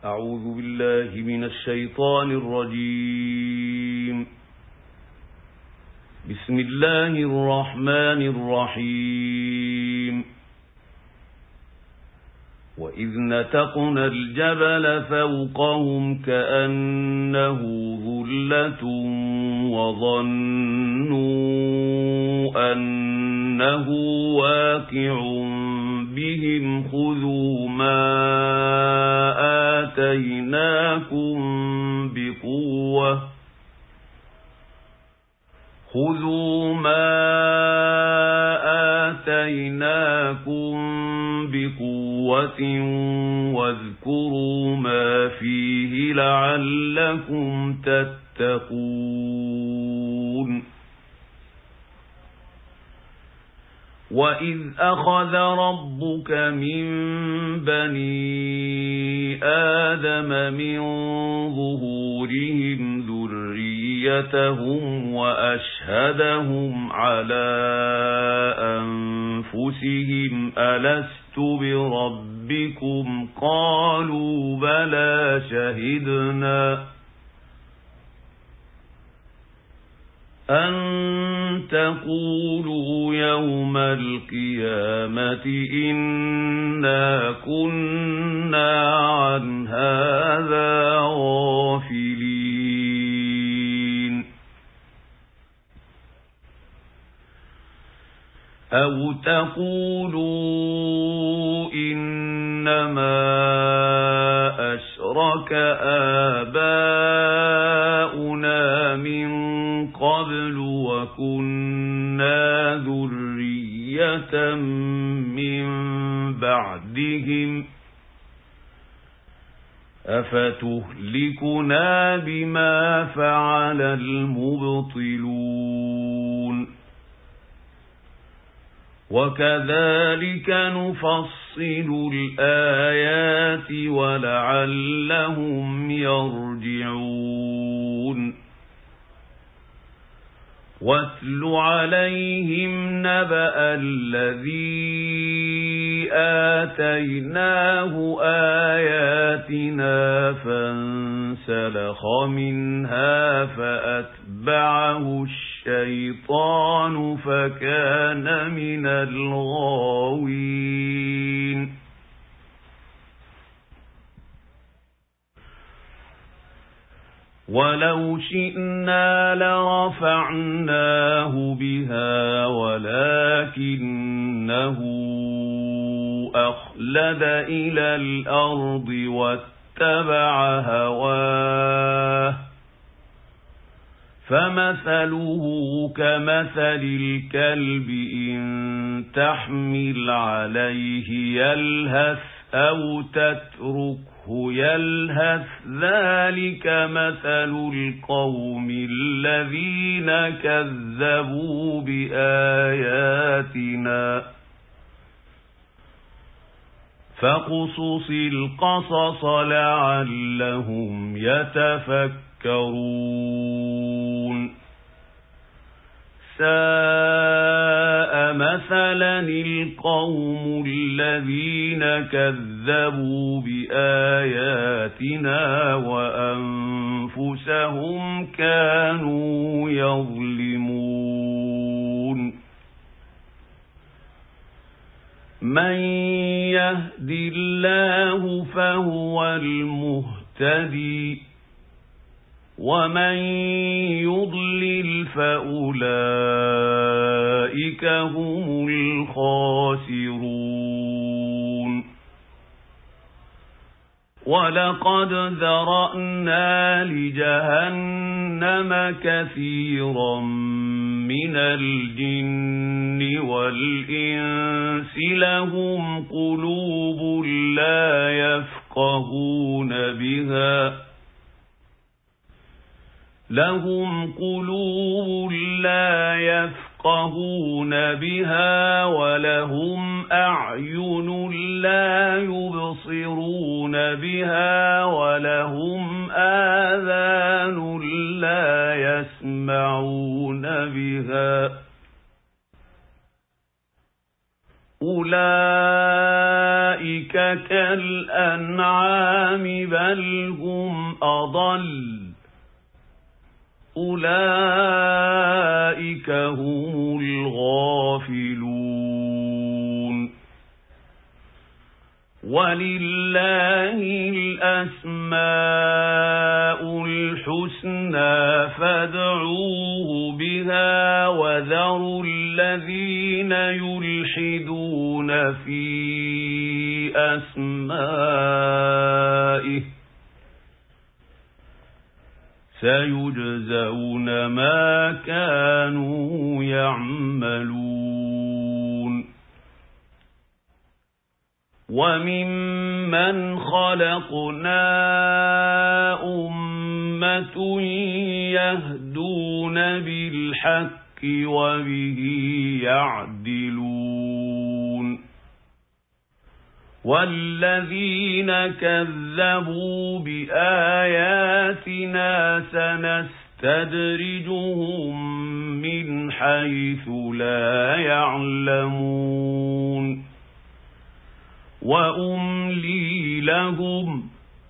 أعوذ بالله من الشيطان الرجيم. بسم الله الرحمن الرحيم. وإذ نتقنا الجبل فوقهم كأنه ظلة وظنوا أنه واقع بهم خذوا ما آتيناكم بقوة واذكروا ما فيه لعلكم تتقون. وإذ أخذ ربك من بني آدم من ظهورهم ذريتهم وأشهدهم على أنفسهم ألست بربكم قالوا بلى شهدنا أن تقولوا يوم القيامة إنا كنا عن هذا غافلين. أو تقولوا إنما أشرك آباؤنا من قبل وكنا ذرية من بعدهم أفتهلكنا بما فعل المبطلون. وكذلك نفصل الآيات ولعلهم يرجعون. واتل عليهم نبأ الذي آتيناه آياتنا فانسلخ منها فأتبعه الشيطان فكان من الغاوين. ولو شئنا لرفعناه بها ولكنه أخلد إلى الأرض واتبع هواه فمثله كمثل الكلب إن تحمل عليه يلهث أو تتركه يلهث ذلك مثل القوم الذين كذبوا بآياتنا. فاقصص القصص لعلهم يتفكرون. ساء مثلا القوم الذين كذبوا بآياتنا وأنفسهم كانوا يظلمون. من يهد الله فهو المهتدي ومن يضلل فأولئك هم الخاسرون. ولقد ذرأنا لجهنم كثيرا من الجن والإنس لهم قلوب لا يفقهون بها ولهم أعين لا يبصرون بها ولهم آذان لا يسمعون بها أولئك أولئك كالأنعام بل هم أضل أولئك هم الغافلون ولله الأسماء الحسنى فادعوه بها وذروا الذين يلحدون في أسمائه سيجزون ما كانوا يعملون وممن خلقنا أمة يهدون بالحق وبه يعدلون والذين كذبوا بآياتنا سنستدرجهم من حيث لا يعلمون وأملي لهم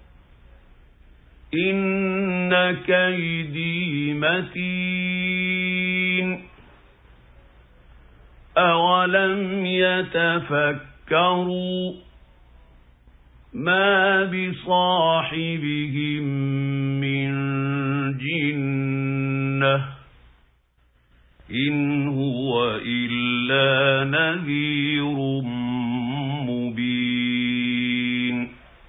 إن كيدي متين أولم يتفكروا ما بصاحبهم من جنة إن هو إلا نذير مبين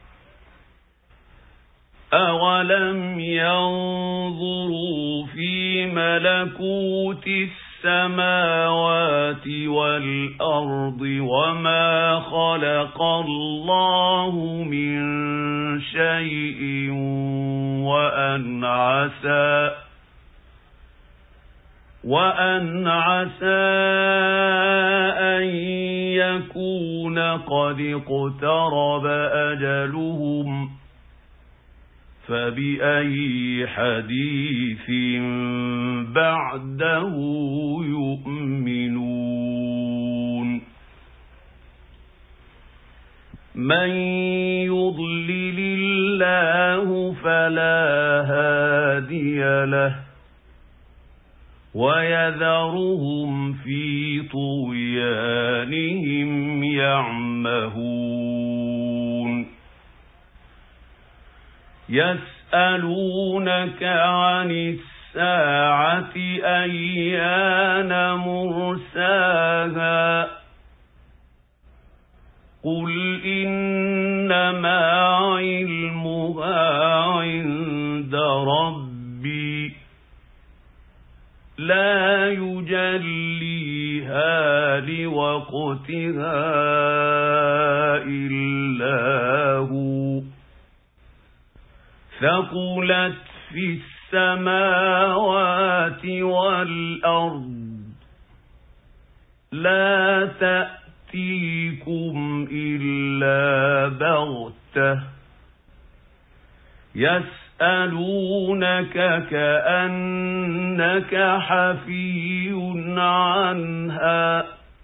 أولم ينظروا في ملكوت السماوات والأرض وما خلق الله من شيء وأن عسى أن يكون قد اقترب أجلهم فبأي حديث بعده يؤمنون من يضلل الله فلا هادي له ويذرهم في طغيانهم يعمهون يسألونك عن الساعة أيان مرساها قل إنما علمها عند ربي لا يجليها لوقتها إلا هو ثقلت في السماوات والأرض لا تأتيكم إلا بغتة يسألونك كأنك حفي عنها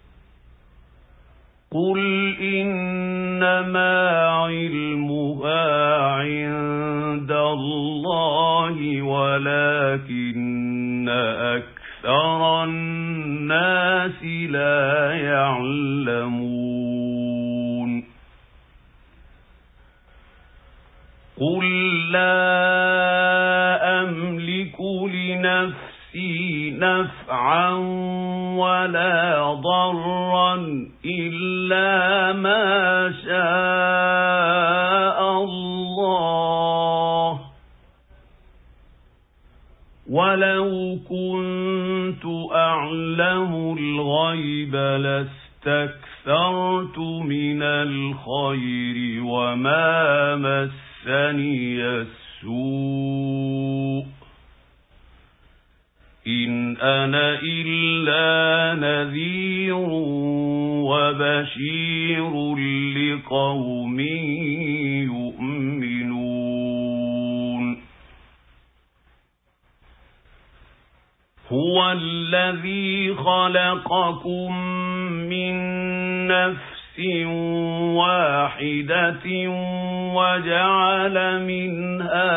قل إنما علمها عند الله ولكن أكثر الناس لا يعلمون قل لا أملك لنفسي نفعا ولا ضرا إلا ما شاء الله ولو كنت أعلم الغيب لاستكثرت من الخير وما مسني السوء إن أنا إلا نذير وبشير لقوم يؤمنون هو الذي خلقكم من نفس واحدة وجعل منها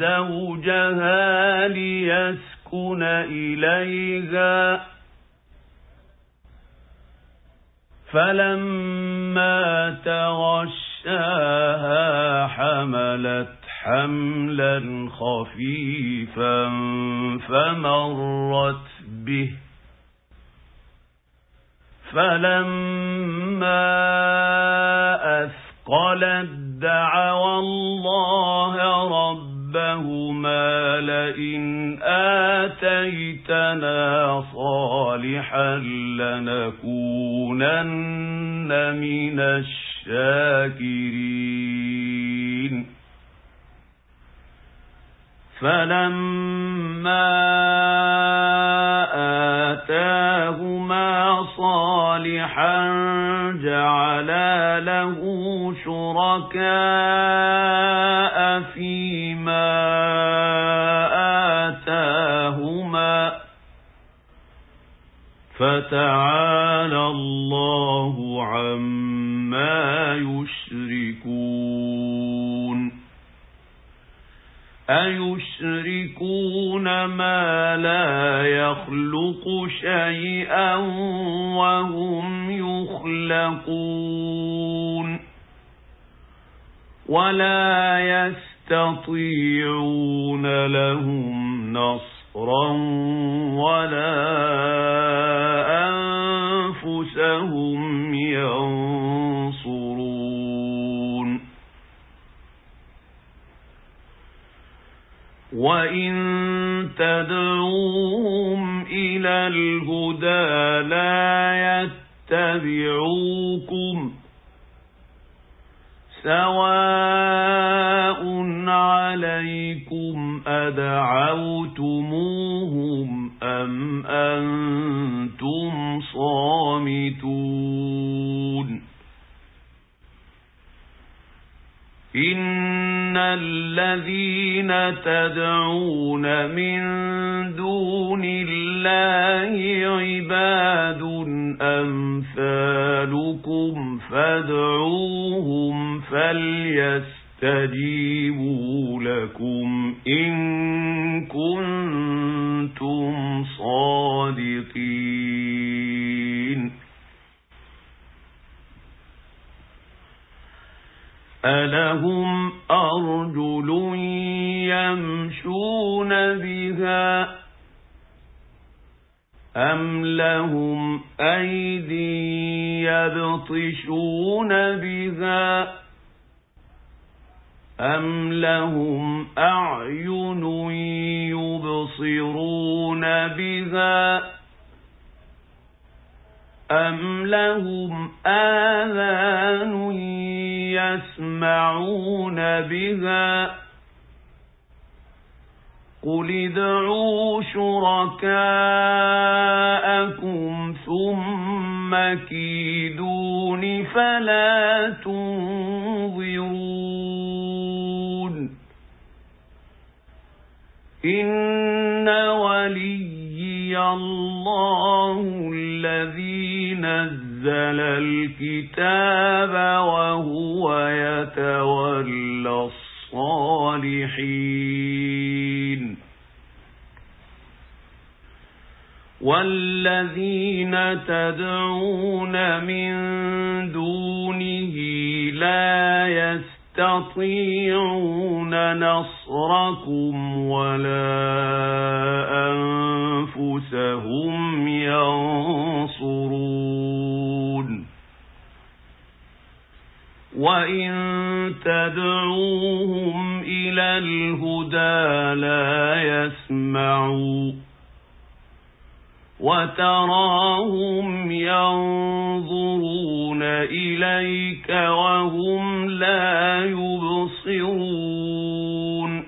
زوجها ليسكن إليها فلما تغشاها حملت حملا خفيفا فمرت به فلما أثقلت دعوا الله ربهما لئن آتيتنا صالحا لنكونن من الشاكرين فلما آتاهما صالحا جعلا له شركاء فيما آتاهما فتعالى الله عما يشركون أيشركون ما لا يخلق شيئا وهم يخلقون ولا يستطيعون لهم نصرا ولا أنفسهم ينصرون وإن تدعوهم إلى الهدى لا يتبعوكم سواء عليكم أدعوتموهم أم أنتم صامتون إن الذين تدعون من دون الله عباد أمثالكم فادعوهم فليستجيبوا لكم إن كنتم صادقين ألهم أرجل يمشون بها أم لهم أيدي يبطشون بها أم لهم أعين يبصرون بها أم لهم آذان يسمعون بها قل ادعوا شركاءكم ثم كيدون فلا تنظرون إن وليي الله الذي نزل الكتاب وهو يتولى الصالحين والذين تدعون من دونه لا يستطيعون نصركم ولا أنفسهم ينصرون وإن تدعوهم إلى الهدى لا يسمعوا وتراهم ينظرون إليك وهم لا يبصرون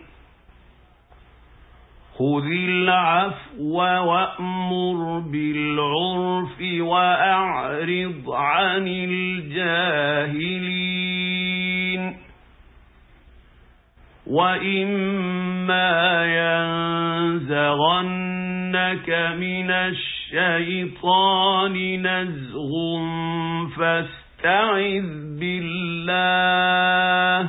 خذ العفو وأمر بالعرف وأعرض عن الجاهلين وإما ينزغنك من الشيطان نزغ فاستعذ فاستعذ بالله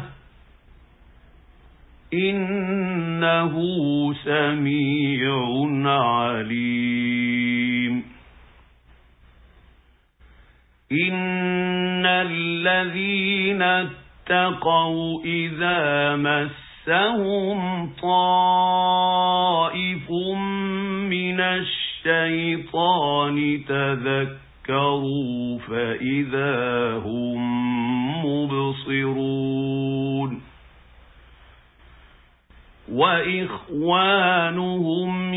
إنه سميع عليم إن الذين اتقوا إذا مسهم طائف من الشيطان تذكروا فإذا هم مبصرون وإخوانهم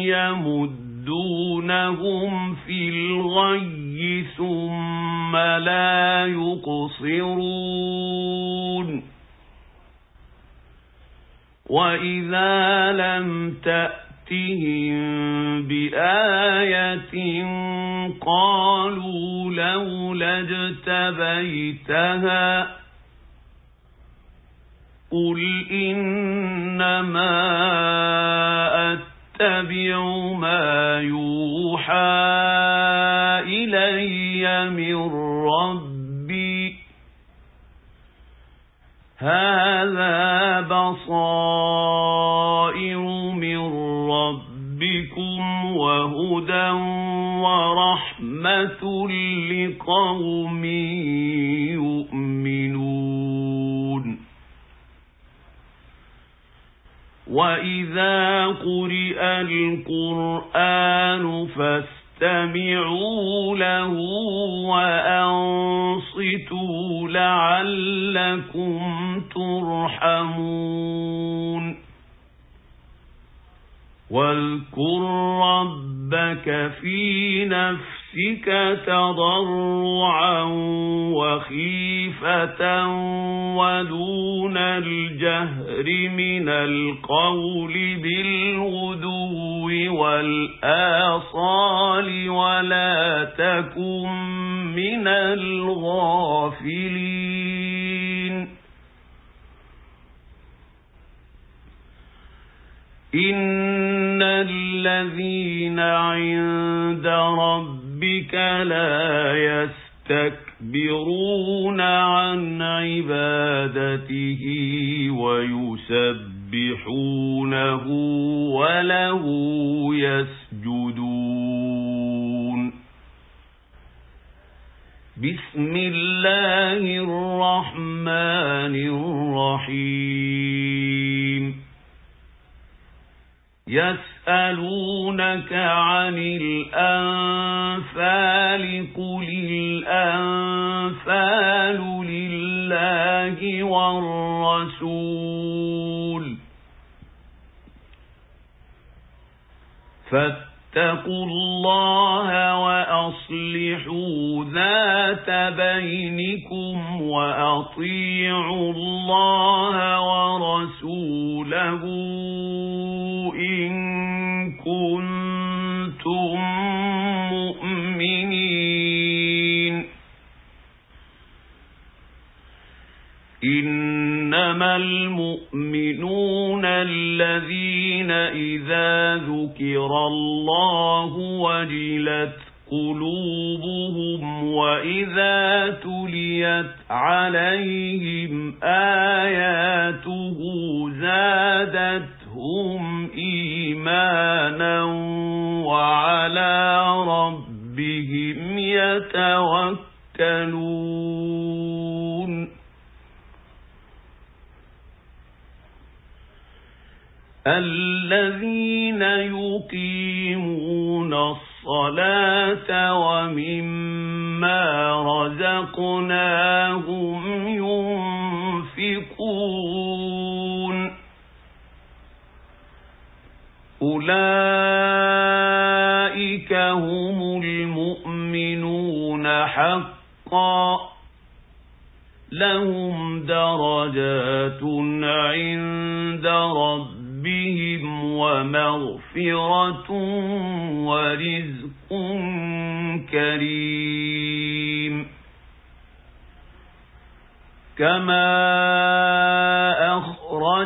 يمدونهم في الغي ثم لا يقصرون وإذا لم تأتهم بآية قالوا لولا اجتبيتها قل إنما أتبع ما يوحى إلي من ربي هذا بصائر من ربكم وهدى ورحمة لقوم يؤمنون وإذا قرئ القرآن فاستمعوا له وأنصتوا لعلكم ترحمون واذكر ربك في نفسك تضرعا وخيفة ودون الجهر من القول بالغدو والآصال ولا تكن من الغافلين إن الذين عند ربك لا يستكبرون عن عبادته ويسبحونه وله يسجدون بسم الله الرحمن الرحيم يسألونك عن الأنفال قل الأنفال لله والرسول فاتقوا الله وأصلحوا ذات بينكم وأطيعوا الله ورسوله إن كنتم مؤمنين إنما المؤمنون الذين إذا ذكر الله وجلت قلوبهم وإذا تليت عليهم آياته زادتهم إيمانا وعلى ربهم يتوكلون الذين يقيمون الصلاة ومما رزقناهم ينفقون أولئك هم المؤمنون حقا لهم درجات عند ربهم ومغفرة ورزق كريم كما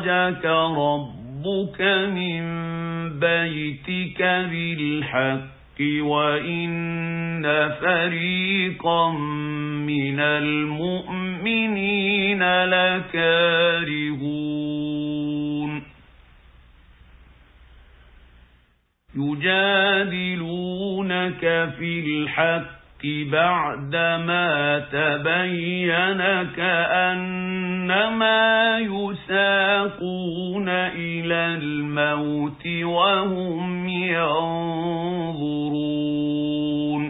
أخرجك ربك من بيتك بالحق وإن فريقا من المؤمنين لكارهون يجادلونك في الحق بعدما تبين كأنما يساقون إلى الموت وهم ينظرون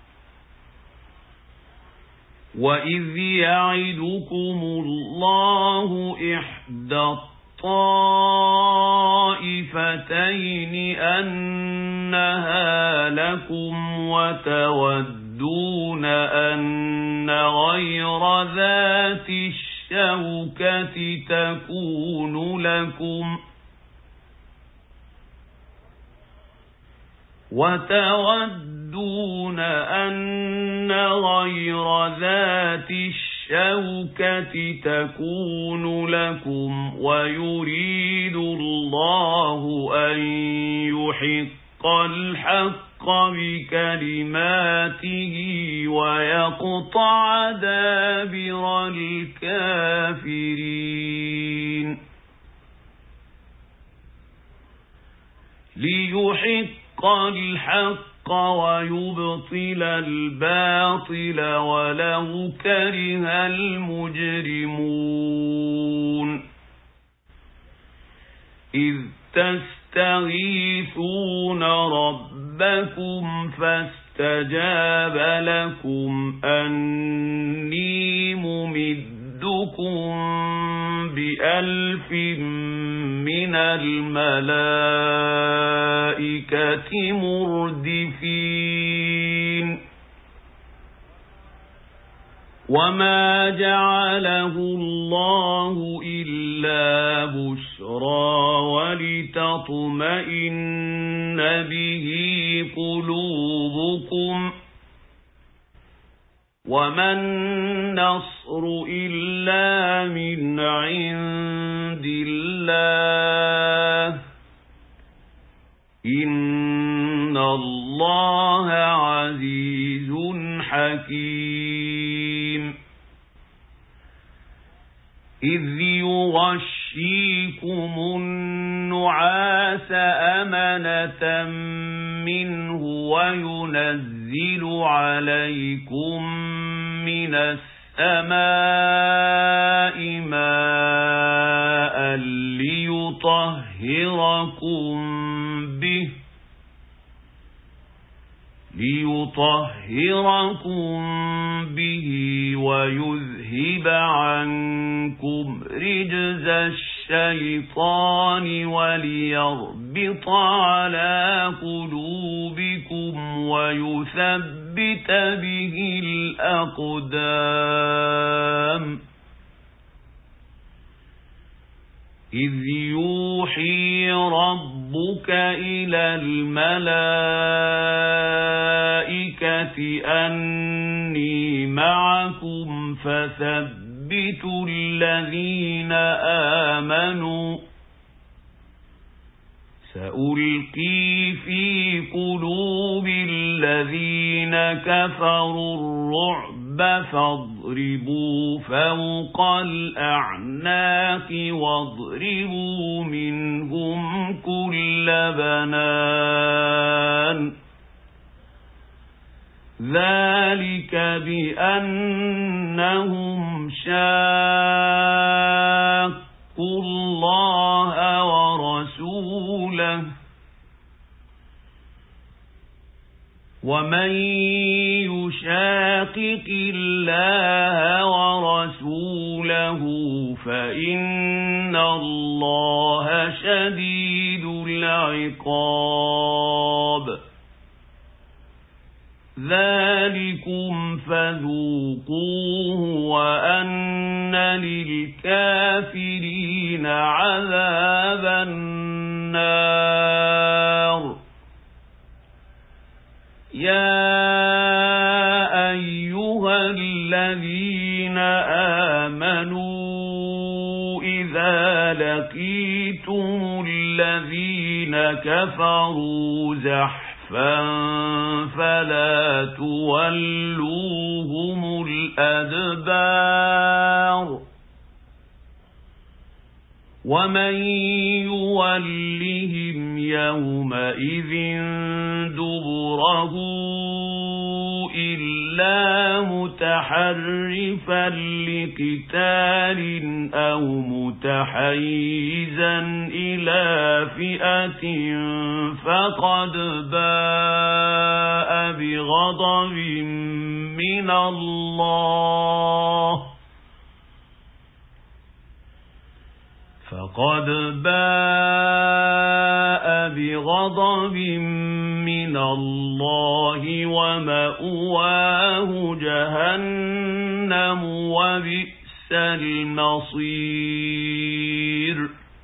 وإذ يعدكم الله إحدى الطائفتين أنها لكم وتودون أن غير ذات الشوكة تكون لكم ويريد الله أن يحق الحق بكلماته ويقطع دابر الكافرين ليحق الحق ويبطل الباطل ولو كره المجرمون إذ تستغيثون ربكم فاستجاب لكم أني ممدكم ب1000 من الملائكة مردفين وما جعله الله إلا بشرى ولتطمئن به قلوبكم وما النصر إلا من عند الله إن الله عزيز حكيم إذ يغشيكم النعاس أمنة منه وينزل عليكم من السماء ماء ليطهركم به ويذهب عنكم رجز الشيطان وليربط على قلوبكم ويثبت به الأقدام إذ يوحي ربك إلى الملائكة أني معكم فثبتوا الذين آمنوا سألقي في قلوب الذين كفروا الرعب فاضربوا فوق الأعناق واضربوا منهم كل بنان ذلك بأنهم شاقوا الله ورسوله ومن يشاقق الله ورسوله فإن الله شديد العقاب ذلكم فذوقوه وأن للكافرين عذاب النار يا أيها الذين آمنوا إذا لقيتم الذين كفروا زحفا زُلْفًا فَلَا تُوَلُّوهُمُ الْأَدْبَارَ وَمَن يُوَلِّهِمْ يَوْمَئِذٍ دُبُرَهُ إِلَّا مُتَحَرِّفًا لِقِتَالٍ أَوْ مُتَحَيِّزًا إِلَى فِئَةٍ فَقَدْ بَاءَ بِغَضَبٍ مِّنَ اللَّهِ وَمَأْوَاهُ جَهَنَّمُ وَبِئْسَ الْمَصِيرُ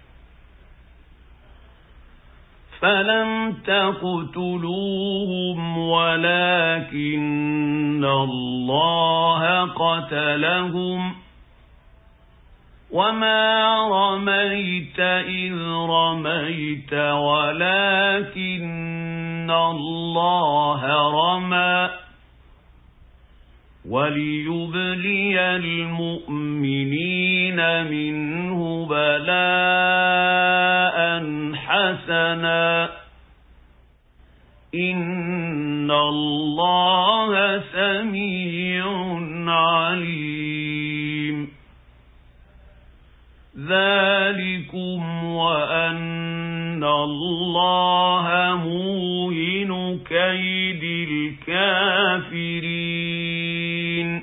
فَلَمْ تَقْتُلُوهُمْ وَلَكِنَّ اللَّهَ قَتَلَهُمْ وَمَا رَمَيْتَ إِذْ رَمَيْتَ وَلَكِنَّ اللَّهَ رَمَى وَلِيُبْلِيَ الْمُؤْمِنِينَ مِنْهُ بَلَاءً حَسَنًا إِنَّ اللَّهَ سَمِيعٌ عَلِيمٌ ذَلِكُمْ وَأَنَّ اللَّهَ مُوهِنُ كَيْدِ الْكَافِرِينَ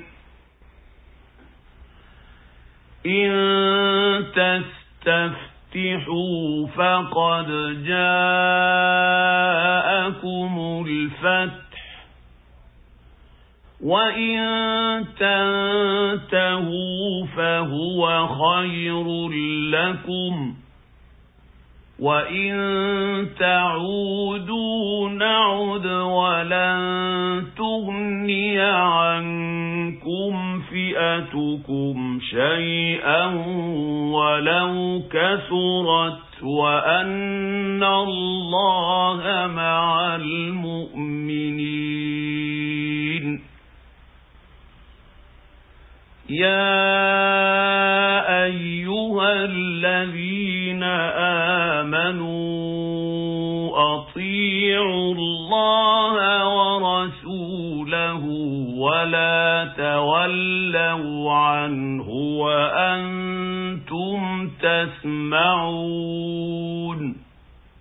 إِن تَسْتَفْتِحُوا فَقَدْ جَاءَكُمُ الْفَتْحُ وَإِن تَنْتَهُوا فَهُوَ خَيْرٌ لَكُمْ وَإِن تَعُودُوا نَعُدْ وَلَن تُغْنِيَ عَنكُمْ فِئَتُكُمْ شَيْئًا وَلَوْ كَثُرَتْ وَأَنَّ اللَّهَ مَعَ الْمُؤْمِنِينَ يَا أَيُّهَا الَّذِينَ آمَنُوا أَطِيعُوا اللَّهَ وَرَسُولَهُ وَلَا تَوَلَّوْا عَنْهُ وَأَنْتُمْ تَسْمَعُونَ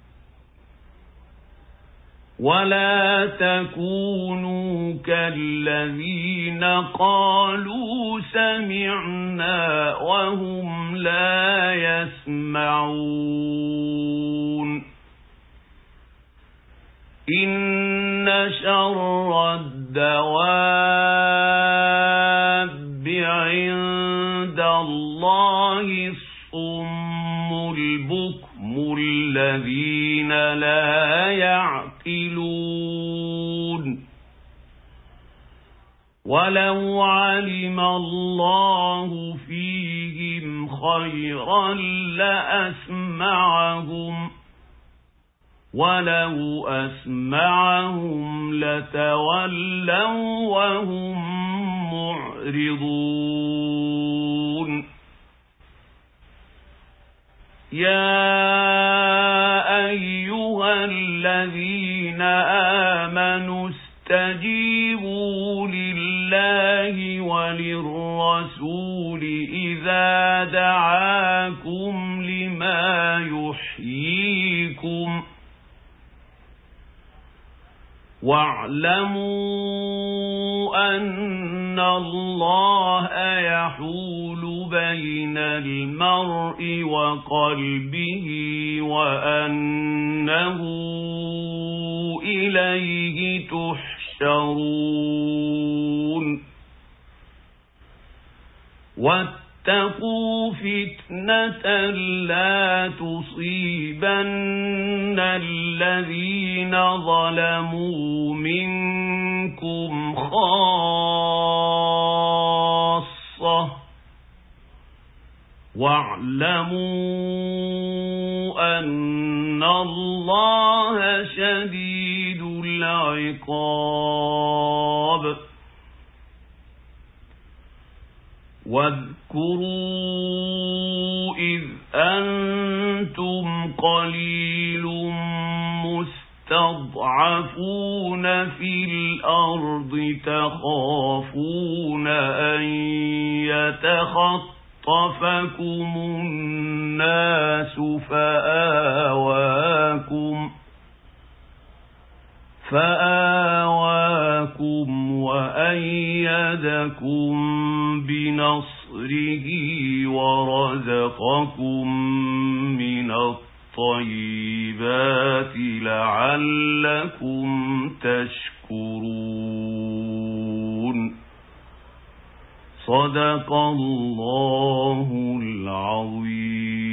وَلَا تَكُونُوا كَالَّذِينَ قَالُوا سَمِعْنَا وَهُمْ لَا يَسْمَعُونَ إِنَّ شَرَّ الدَّوَابِّ عِندَ اللَّهِ الصُّمُّ الْبُكْمُ الَّذِينَ لَا يَعْقِلُونَ وَلَوْ عَلِمَ اللَّهُ فِيهِمْ خَيْرًا لَّأَسْمَعَهُمْ وَلَوْ أَسْمَعَهُمْ لَتَوَلَّوْا وَهُمْ مُعْرِضُونَ يَا أَيُّهَا الَّذِينَ آمَنُوا اسْتَجِيبُوا لِلَّهِ وَلِلرَّسُولِ إِذَا دَعَاكُمْ لِمَا يُحْيِيكُمْ وَاعْلَمُوا أَنَّ اللَّهَ يَحُولُ بَيْنَ الْمَرْءِ وَقَلْبِهِ وَأَنَّهُ إِلَيْهِ تُحْشَرُونَ وَاتَّقُوا فِتْنَةً لَّا تُصِيبَنَّ الَّذِينَ ظَلَمُوا مِنكُمْ خَاصَّةً وَاعْلَمُوا أَنَّ اللَّهَ شَدِيدُ العقاب واذكروا إذ أنتم قليل مستضعفون في الأرض تخافون أن يتخطفكم الناس فآواكم وأيدكم بنصره ورزقكم من الطيبات لعلكم تشكرون. صدق الله العظيم.